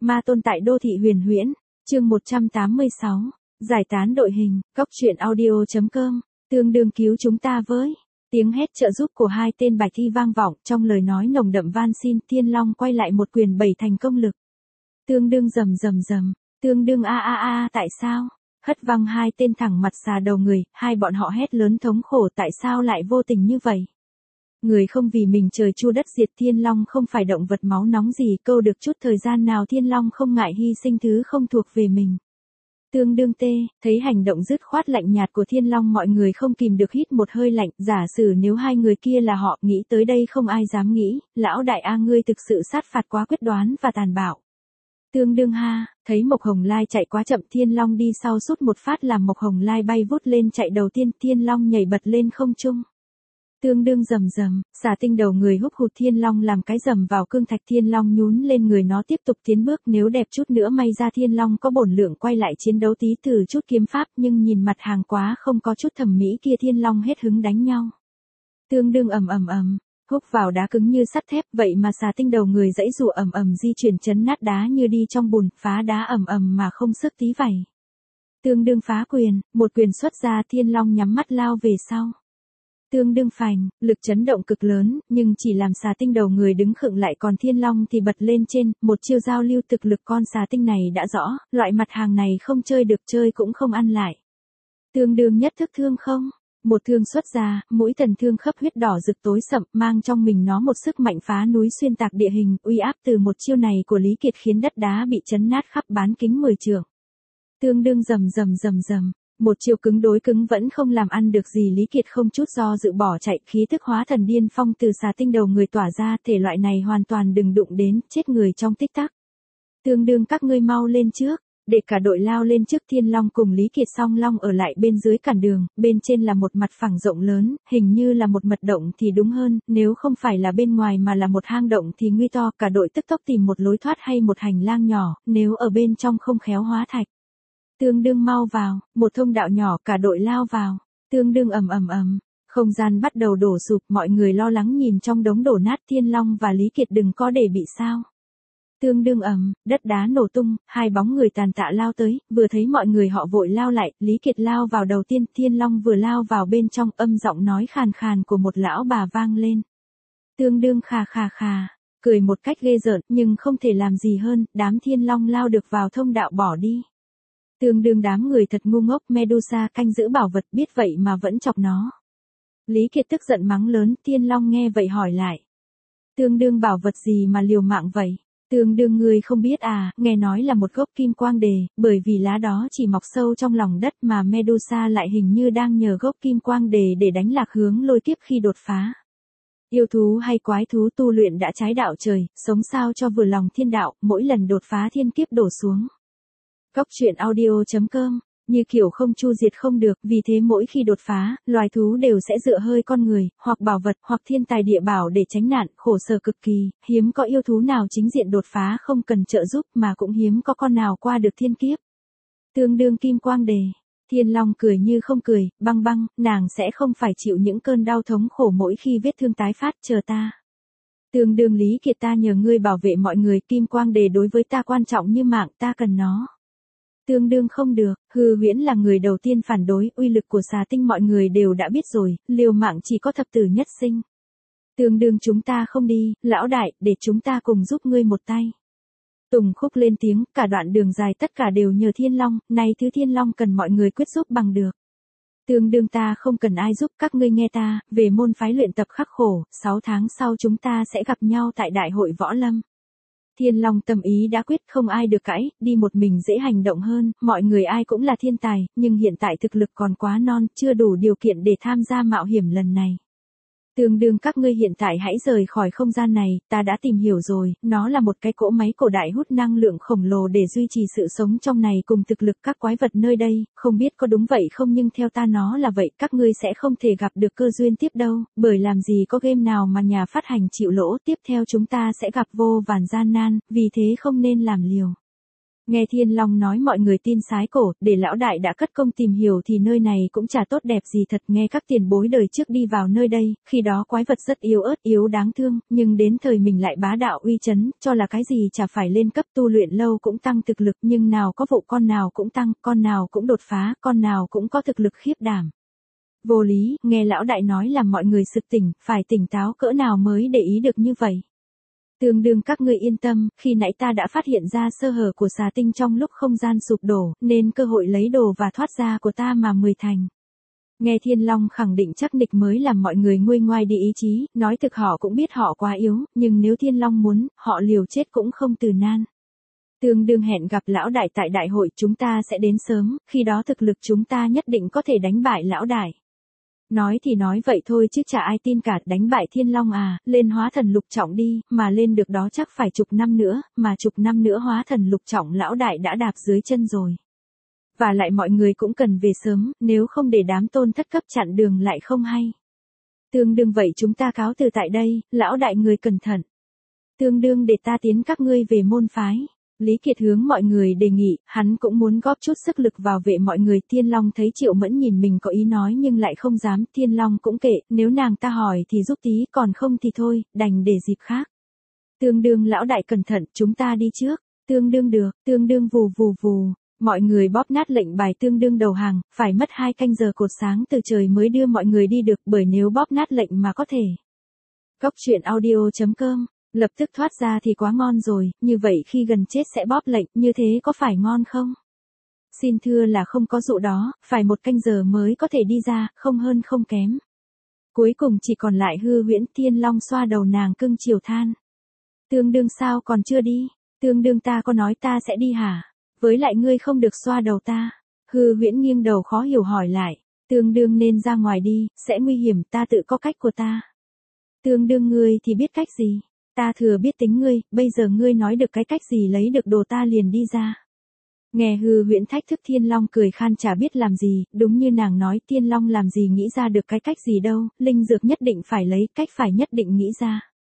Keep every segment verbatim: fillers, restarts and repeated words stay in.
Ma tôn tại đô thị huyền huyễn, chương một trăm tám mươi sáu, giải tán đội hình, góc truyện audio.com, tương đương cứu chúng ta với. Tiếng hét trợ giúp của hai tên bạch thi vang vọng, trong lời nói nồng đậm van xin. Thiên Long quay lại một quyền bảy thành công lực. Tương đương rầm rầm rầm, tương đương a a a tại sao? Hất văng hai tên thẳng mặt xà đầu người, hai bọn họ hét lớn thống khổ tại sao lại vô tình như vậy? Người không vì mình trời chua đất diệt. Thiên Long không phải động vật máu nóng gì, câu được chút thời gian nào Thiên Long không ngại hy sinh thứ không thuộc về mình. Tương đương tê, thấy hành động dứt khoát lạnh nhạt của Thiên Long mọi người không kìm được hít một hơi lạnh, giả sử nếu hai người kia là họ, nghĩ tới đây không ai dám nghĩ, lão đại A ngươi thực sự sát phạt quá quyết đoán và tàn bạo. Tương đương ha, thấy Mộc Hồng Lai chạy quá chậm Thiên Long đi sau sút một phát làm Mộc Hồng Lai bay vút lên chạy đầu tiên, Thiên Long nhảy bật lên không trung. Tương đương rầm rầm, xà tinh đầu người húc hụt Thiên Long làm cái rầm vào cương thạch. Thiên Long nhún lên người nó tiếp tục tiến bước, nếu đẹp chút nữa may ra Thiên Long có bổn lượng quay lại chiến đấu tí thử chút kiếm pháp, nhưng nhìn mặt hàng quá không có chút thẩm mỹ kia Thiên Long hết hứng đánh nhau. Tương đương ầm ầm ầm, húc vào đá cứng như sắt thép, vậy mà xà tinh đầu người dãy rụa ầm ầm di chuyển chấn nát đá như đi trong bùn, phá đá ầm ầm mà không sức tí vảy. Tương đương phá quyền, một quyền xuất ra Thiên Long nhắm mắt lao về sau. Tương đương phành, lực chấn động cực lớn, nhưng chỉ làm xà tinh đầu người đứng khựng lại, còn Thiên Long thì bật lên trên, một chiêu giao lưu thực lực con xà tinh này đã rõ, loại mặt hàng này không chơi được chơi cũng không ăn lại. Tương đương nhất thức thương không? Một thương xuất ra, mũi thần thương khắp huyết đỏ rực tối sậm, mang trong mình nó một sức mạnh phá núi xuyên tạc địa hình, uy áp từ một chiêu này của Lý Kiệt khiến đất đá bị chấn nát khắp bán kính mười trượng. Tương đương rầm rầm rầm rầm. Một chiêu cứng đối cứng vẫn không làm ăn được gì, Lý Kiệt không chút do dự bỏ chạy, khí thức hóa thần điên phong từ xà tinh đầu người tỏa ra, thể loại này hoàn toàn đừng đụng đến, chết người trong tích tắc. Tương đương các ngươi mau lên trước, để cả đội lao lên trước. Thiên Long cùng Lý Kiệt song long ở lại bên dưới cản đường, bên trên là một mặt phẳng rộng lớn, hình như là một mật động thì đúng hơn, nếu không phải là bên ngoài mà là một hang động thì nguy to, cả đội tức tốc tìm một lối thoát hay một hành lang nhỏ, nếu ở bên trong không khéo hóa thạch. Tương đương mau vào, một thông đạo nhỏ, cả đội lao vào. Tương đương ầm ầm ầm, không gian bắt đầu đổ sụp, mọi người lo lắng nhìn trong đống đổ nát. Thiên Long và Lý Kiệt đừng có để bị sao. Tương đương ầm, đất đá nổ tung, hai bóng người tàn tạ lao tới, vừa thấy mọi người họ vội lao lại, Lý Kiệt lao vào đầu tiên, Thiên Long vừa lao vào bên trong, âm giọng nói khàn khàn của một lão bà vang lên. Tương đương khà khà khà, cười một cách ghê rợn, nhưng không thể làm gì hơn, đám Thiên Long lao được vào thông đạo bỏ đi. Tương đương đám người thật ngu ngốc, Medusa canh giữ bảo vật biết vậy mà vẫn chọc nó. Lý Kiệt tức giận mắng lớn, Thiên Long nghe vậy hỏi lại. Tương đương bảo vật gì mà liều mạng vậy? Tương đương người không biết à, nghe nói là một gốc kim quang đề, bởi vì lá đó chỉ mọc sâu trong lòng đất mà Medusa lại hình như đang nhờ gốc kim quang đề để đánh lạc hướng lôi kiếp khi đột phá. Yêu thú hay quái thú tu luyện đã trái đạo trời, sống sao cho vừa lòng thiên đạo, mỗi lần đột phá thiên kiếp đổ xuống. Góc truyện audio.com, như kiểu không chu diệt không được, vì thế mỗi khi đột phá, loài thú đều sẽ dựa hơi con người, hoặc bảo vật, hoặc thiên tài địa bảo để tránh nạn, khổ sở cực kỳ, hiếm có yêu thú nào chính diện đột phá không cần trợ giúp, mà cũng hiếm có con nào qua được thiên kiếp. Tương đương kim quang đề, Thiên Long cười như không cười, băng băng, nàng sẽ không phải chịu những cơn đau thống khổ mỗi khi vết thương tái phát, chờ ta. Tương đương Lý Kiệt ta nhờ ngươi bảo vệ mọi người, kim quang đề đối với ta quan trọng như mạng, ta cần nó. Tương đương không được, Hư Huyễn là người đầu tiên phản đối, uy lực của xà tinh mọi người đều đã biết rồi, liều mạng chỉ có thập tử nhất sinh. Tương đương chúng ta không đi, lão đại, để chúng ta cùng giúp ngươi một tay. Tùng Khúc lên tiếng, cả đoạn đường dài tất cả đều nhờ Thiên Long, nay thứ Thiên Long cần mọi người quyết giúp bằng được. Tương đương ta không cần ai giúp, các ngươi nghe ta, về môn phái luyện tập khắc khổ, sáu tháng sau chúng ta sẽ gặp nhau tại đại hội võ lâm. Thiên Long tâm ý đã quyết, không ai được cãi, đi một mình dễ hành động hơn, mọi người ai cũng là thiên tài, nhưng hiện tại thực lực còn quá non, chưa đủ điều kiện để tham gia mạo hiểm lần này. Tương đương các ngươi hiện tại hãy rời khỏi không gian này, ta đã tìm hiểu rồi, nó là một cái cỗ máy cổ đại hút năng lượng khổng lồ để duy trì sự sống trong này cùng thực lực các quái vật nơi đây, không biết có đúng vậy không nhưng theo ta nó là vậy, các ngươi sẽ không thể gặp được cơ duyên tiếp đâu, bởi làm gì có game nào mà nhà phát hành chịu lỗ, tiếp theo chúng ta sẽ gặp vô vàn gian nan, vì thế không nên làm liều. Nghe Thiên Long nói mọi người tin sái cổ, để lão đại đã cất công tìm hiểu thì nơi này cũng chả tốt đẹp gì thật. Nghe các tiền bối đời trước đi vào nơi đây, khi đó quái vật rất yếu ớt, yếu đáng thương, nhưng đến thời mình lại bá đạo uy chấn, cho là cái gì chả phải lên cấp tu luyện lâu cũng tăng thực lực, nhưng nào có vụ con nào cũng tăng, con nào cũng đột phá, con nào cũng có thực lực khiếp đảm. Vô lý, nghe lão đại nói làm mọi người sực tỉnh, phải tỉnh táo cỡ nào mới để ý được như vậy. Tương đương các ngươi yên tâm, khi nãy ta đã phát hiện ra sơ hở của xà tinh trong lúc không gian sụp đổ, nên cơ hội lấy đồ và thoát ra của ta mà mười thành. Nghe Thiên Long khẳng định chắc nịch mới làm mọi người nguôi ngoai đi ý chí, nói thực họ cũng biết họ quá yếu, nhưng nếu Thiên Long muốn, họ liều chết cũng không từ nan. Tương đương hẹn gặp lão đại tại đại hội, chúng ta sẽ đến sớm, khi đó thực lực chúng ta nhất định có thể đánh bại lão đại. Nói thì nói vậy thôi chứ chả ai tin cả, đánh bại Thiên Long à, lên hóa thần lục trọng đi, mà lên được đó chắc phải chục năm nữa, mà chục năm nữa hóa thần lục trọng lão đại đã đạp dưới chân rồi. Và lại mọi người cũng cần về sớm, nếu không để đám tôn thất cấp chặn đường lại không hay. Tương đương vậy chúng ta cáo từ tại đây, lão đại người cẩn thận. Tương đương để ta tiến các ngươi về môn phái. Lý Kiệt hướng mọi người đề nghị, hắn cũng muốn góp chút sức lực vào vệ mọi người. Thiên Long thấy Triệu Mẫn nhìn mình có ý nói nhưng lại không dám, Thiên Long cũng kệ, nếu nàng ta hỏi thì giúp tí, còn không thì thôi, đành để dịp khác. Tương đương lão đại cẩn thận, chúng ta đi trước. Tương đương được, tương đương vù vù vù. Mọi người bóp nát lệnh bài tương đương đầu hàng, phải mất hai canh giờ cột sáng từ trời mới đưa mọi người đi được, bởi nếu bóp nát lệnh mà có thể. Cốc truyện audio chấm com lập tức thoát ra thì quá ngon rồi, như vậy khi gần chết sẽ bóp lệnh, như thế có phải ngon không? Xin thưa là không có dụ đó, phải một canh giờ mới có thể đi ra, không hơn không kém. Cuối cùng chỉ còn lại Hư Huyễn. Thiên Long xoa đầu nàng cưng chiều than. Tương đương sao còn chưa đi? Tương đương ta có nói ta sẽ đi hả? Với lại ngươi không được xoa đầu ta. Hư Huyễn nghiêng đầu khó hiểu hỏi lại. Tương đương nên ra ngoài đi, sẽ nguy hiểm, ta tự có cách của ta. Tương đương ngươi thì biết cách gì? Ta thừa biết tính ngươi, bây giờ ngươi nói được cái cách gì lấy được đồ ta liền đi ra. Nghe Hư Huyễn thách thức Thiên Long cười khan chả biết làm gì, đúng như nàng nói Thiên Long làm gì nghĩ ra được cái cách gì đâu, linh dược nhất định phải lấy, cách phải nhất định nghĩ ra.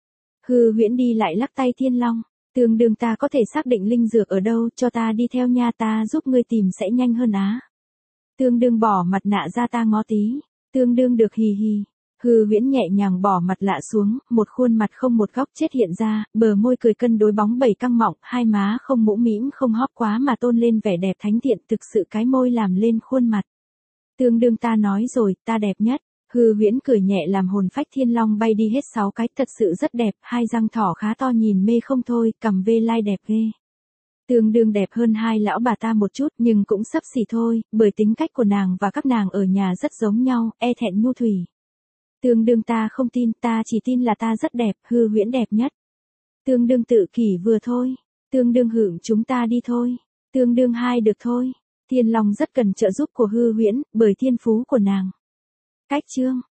Hư Huyễn đi lại lắc tay Thiên Long, tương đương ta có thể xác định linh dược ở đâu, cho ta đi theo nha, ta giúp ngươi tìm sẽ nhanh hơn á. Tương đương bỏ mặt nạ ra ta ngó tí, tương đương được hì hì. Hư Huyễn nhẹ nhàng bỏ mặt lạ xuống, một khuôn mặt không một góc chết hiện ra, bờ môi cười cân đối bóng bẩy căng mọng, hai má không mũ mĩm không hóp quá mà tôn lên vẻ đẹp thánh thiện, thực sự cái môi làm lên khuôn mặt. Tương đương ta nói rồi, ta đẹp nhất. Hư Huyễn cười nhẹ làm hồn phách Thiên Long bay đi hết sáu cái, thật sự rất đẹp, hai răng thỏ khá to nhìn mê không thôi, cầm vê lai đẹp ghê. Tương đương đẹp hơn hai lão bà ta một chút nhưng cũng xấp xỉ thôi, bởi tính cách của nàng và các nàng ở nhà rất giống nhau, e thẹn nhu thủy. Tương đương ta không tin, ta chỉ tin là ta rất đẹp, Hư Huyễn đẹp nhất. Tương đương tự kỷ vừa thôi. Tương đương hưởng chúng ta đi thôi. Tương đương hai được thôi. Thiên Long rất cần trợ giúp của Hư Huyễn, bởi thiên phú của nàng. Cách chương